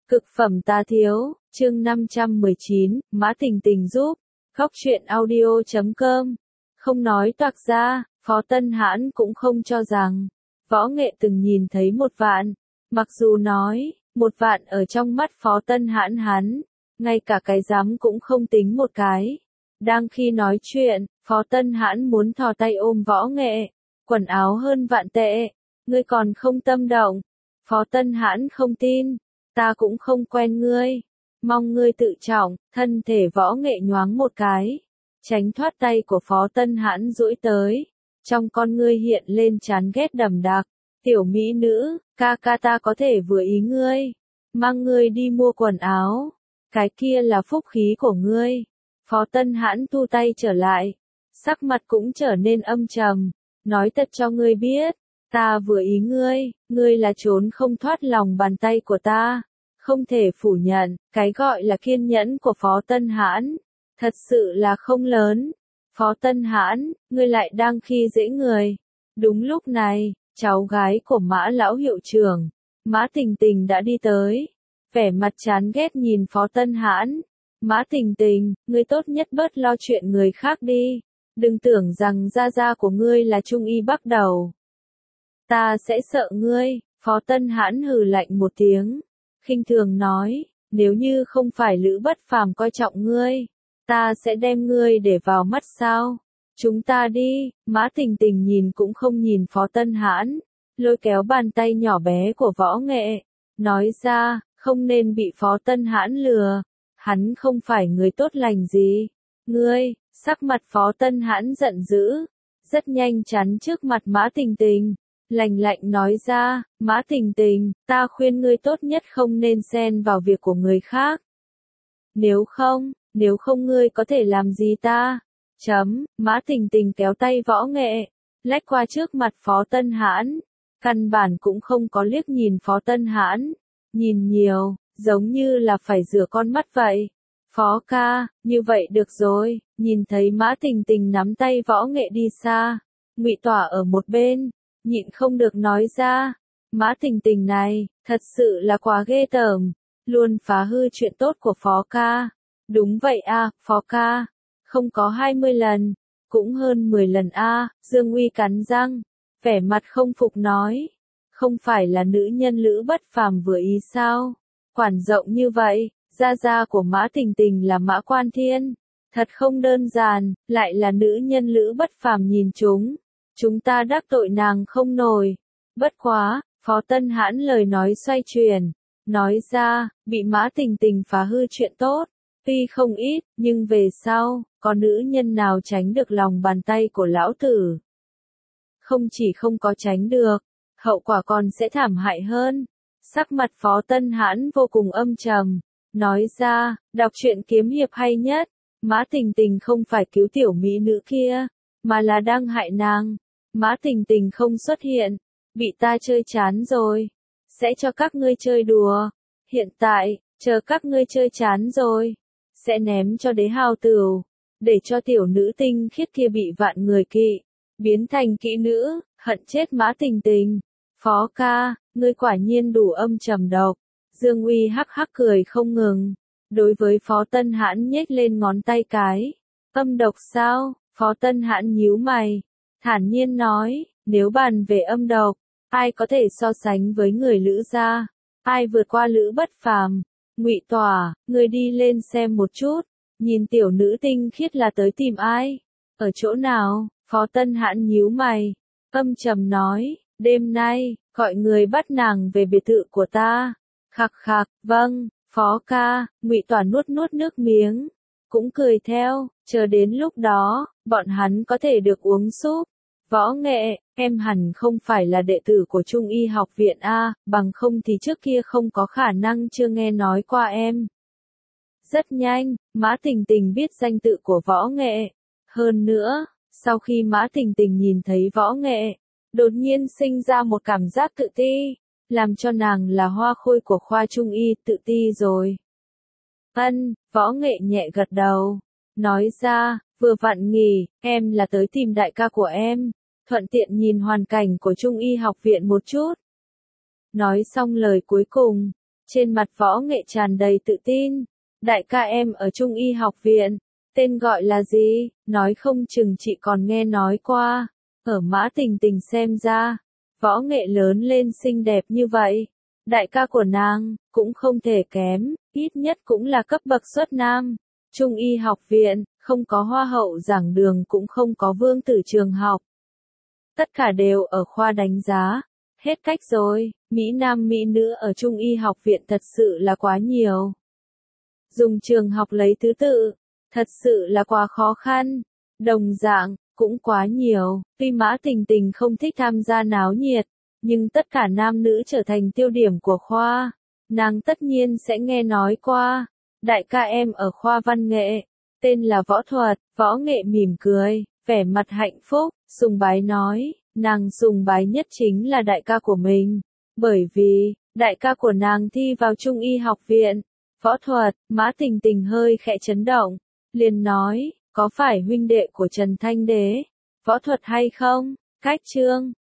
Cực phẩm tá thiếu, chương 519, Mã Tình Tình giúp. Góc truyện audio.com. Không nói toạc ra, Phó Tân Hãn cũng không cho rằng Võ Nghệ từng nhìn thấy 1 vạn. Mặc dù nói, 1 vạn ở trong mắt Phó Tân Hãn hắn, ngay cả cái rắm cũng không tính một cái. Đang khi nói chuyện, Phó Tân Hãn muốn thò tay ôm Võ Nghệ. Quần áo hơn vạn tệ, ngươi còn không tâm động. Phó Tân Hãn không tin. Ta cũng không quen ngươi, mong ngươi tự trọng. Thân thể Võ Nghệ nhoáng một cái, tránh thoát tay của Phó Tân Hãn duỗi tới. Trong con ngươi hiện lên chán ghét đậm đặc. Tiểu mỹ nữ, ca ca ta có thể vừa ý ngươi, mang ngươi đi mua quần áo, cái kia là phúc khí của ngươi. Phó Tân Hãn thu tay trở lại, sắc mặt cũng trở nên âm trầm. Nói thật cho ngươi biết, ta vừa ý ngươi là trốn không thoát lòng bàn tay của ta. Không thể phủ nhận, cái gọi là kiên nhẫn của Phó Tân Hãn, thật sự là không lớn. Phó Tân Hãn, ngươi lại đang khi dễ người. Đúng lúc này, cháu gái của Mã lão hiệu trưởng, Mã Tình Tình đã đi tới. Vẻ mặt chán ghét nhìn Phó Tân Hãn. Mã Tình Tình, ngươi tốt nhất bớt lo chuyện người khác đi. Đừng tưởng rằng gia gia của ngươi là trung y bắt đầu. Ta sẽ sợ ngươi. Phó Tân Hãn hừ lạnh một tiếng, khinh thường nói, nếu như không phải Lữ Bất Phàm coi trọng ngươi, ta sẽ đem ngươi để vào mắt sao? Chúng ta đi. Mã Tình Tình nhìn cũng không nhìn Phó Tân Hãn, lôi kéo bàn tay nhỏ bé của Võ Nghệ, nói ra, không nên bị Phó Tân Hãn lừa, hắn không phải người tốt lành gì. Ngươi, sắc mặt Phó Tân Hãn giận dữ, rất nhanh chắn trước mặt Mã Tình Tình. Lạnh lạnh nói ra, Mã Tình Tình, ta khuyên ngươi tốt nhất không nên xen vào việc của người khác. Nếu không ngươi có thể làm gì ta? Mã Tình Tình kéo tay Võ Nghệ, lách qua trước mặt Phó Tân Hãn. Căn bản cũng không có liếc nhìn Phó Tân Hãn. Nhìn nhiều, giống như là phải rửa con mắt vậy. Phó ca, như vậy được rồi. Nhìn thấy Mã Tình Tình nắm tay Võ Nghệ đi xa, Ngụy Tỏa ở một bên, nhịn không được nói ra, Mã Tình Tình này, thật sự là quá ghê tởm, luôn phá hư chuyện tốt của Phó ca. Đúng vậy a, Phó ca, không có 20 lần, cũng hơn 10 lần a. Dương Uy cắn răng, vẻ mặt không phục nói, không phải là nữ nhân Lữ Bất Phàm vừa ý sao? Quản rộng như vậy, gia gia của Mã Tình Tình là Mã Quan Thiên, thật không đơn giản, lại là nữ nhân Lữ Bất Phàm nhìn chúng ta đắc tội nàng không nổi. Bất quá, Phó Tân Hãn lời nói xoay chuyển, nói ra, bị Mã Tình Tình phá hư chuyện tốt, tuy không ít, nhưng về sau, có nữ nhân nào tránh được lòng bàn tay của lão tử? Không chỉ không có tránh được, hậu quả còn sẽ thảm hại hơn. Sắc mặt Phó Tân Hãn vô cùng âm trầm, nói ra, đọc truyện kiếm hiệp hay nhất, Mã Tình Tình không phải cứu tiểu mỹ nữ kia, mà là đang hại nàng. Mã Tình Tình không xuất hiện, bị ta chơi chán rồi, sẽ cho các ngươi chơi đùa. Hiện tại, chờ các ngươi chơi chán rồi, sẽ ném cho đế hào tửu, để cho tiểu nữ tinh khiết kia bị vạn người kỵ, biến thành kỹ nữ, hận chết Mã Tình Tình. Phó ca, ngươi quả nhiên đủ âm trầm độc. Dương Uy hắc hắc cười không ngừng, đối với Phó Tân Hãn nhếch lên ngón tay cái. Âm độc sao? Phó Tân Hãn nhíu mày, thản nhiên nói, nếu bàn về âm độc, ai có thể so sánh với người Lữ gia? Ai vượt qua Lữ Bất Phàm? Ngụy Tỏa, ngươi đi lên xem một chút, nhìn tiểu nữ tinh khiết là tới tìm ai? Ở chỗ nào? Phó Tân Hãn nhíu mày, âm trầm nói, đêm nay, gọi người bắt nàng về biệt thự của ta. Khặc khặc, vâng, Phó ca. Ngụy Tỏa nuốt nuốt nước miếng, cũng cười theo, chờ đến lúc đó, bọn hắn có thể được uống súp. Võ Nghệ, em hẳn không phải là đệ tử của Trung y học viện a, bằng không thì trước kia không có khả năng chưa nghe nói qua em. Rất nhanh, Mã Tình Tình biết danh tự của Võ Nghệ. Hơn nữa, sau khi Mã Tình Tình nhìn thấy Võ Nghệ, đột nhiên sinh ra một cảm giác tự ti, làm cho nàng là hoa khôi của khoa Trung y tự ti rồi. Võ Nghệ nhẹ gật đầu, nói ra, vừa vặn nghỉ, em là tới tìm đại ca của em, thuận tiện nhìn hoàn cảnh của Trung y học viện một chút. Nói xong lời cuối cùng, Trên mặt Võ Nghệ tràn đầy tự tin. Đại ca em ở Trung y học viện. Tên gọi là gì? Nói không chừng chị còn nghe nói qua. Ở Mã Tình Tình xem ra, Võ Nghệ lớn lên xinh đẹp như vậy. Đại ca của nàng, cũng không thể kém, ít nhất cũng là cấp bậc xuất nam. Trung y học viện, không có hoa hậu giảng đường cũng không có vương tử trường học. Tất cả đều ở khoa đánh giá. Hết cách rồi, Mỹ nam Mỹ nữ ở Trung y học viện thật sự là quá nhiều. Dùng trường học lấy thứ tự, thật sự là quá khó khăn. Đồng dạng, cũng quá nhiều. Tuy Mã Tình Tình không thích tham gia náo nhiệt, nhưng tất cả nam nữ trở thành tiêu điểm của khoa. Nàng tất nhiên sẽ nghe nói qua. Đại ca em ở khoa văn nghệ, tên là Võ Thuật. Võ Nghệ mỉm cười, vẻ mặt hạnh phúc, sùng bái nói, nàng sùng bái nhất chính là đại ca của mình. Bởi vì, đại ca của nàng thi vào Trung y học viện. Võ Thuật, Mã Tình Tình hơi khẽ chấn động, liền nói, có phải huynh đệ của Trần Thanh Đế, Võ Thuật hay không? Cách chương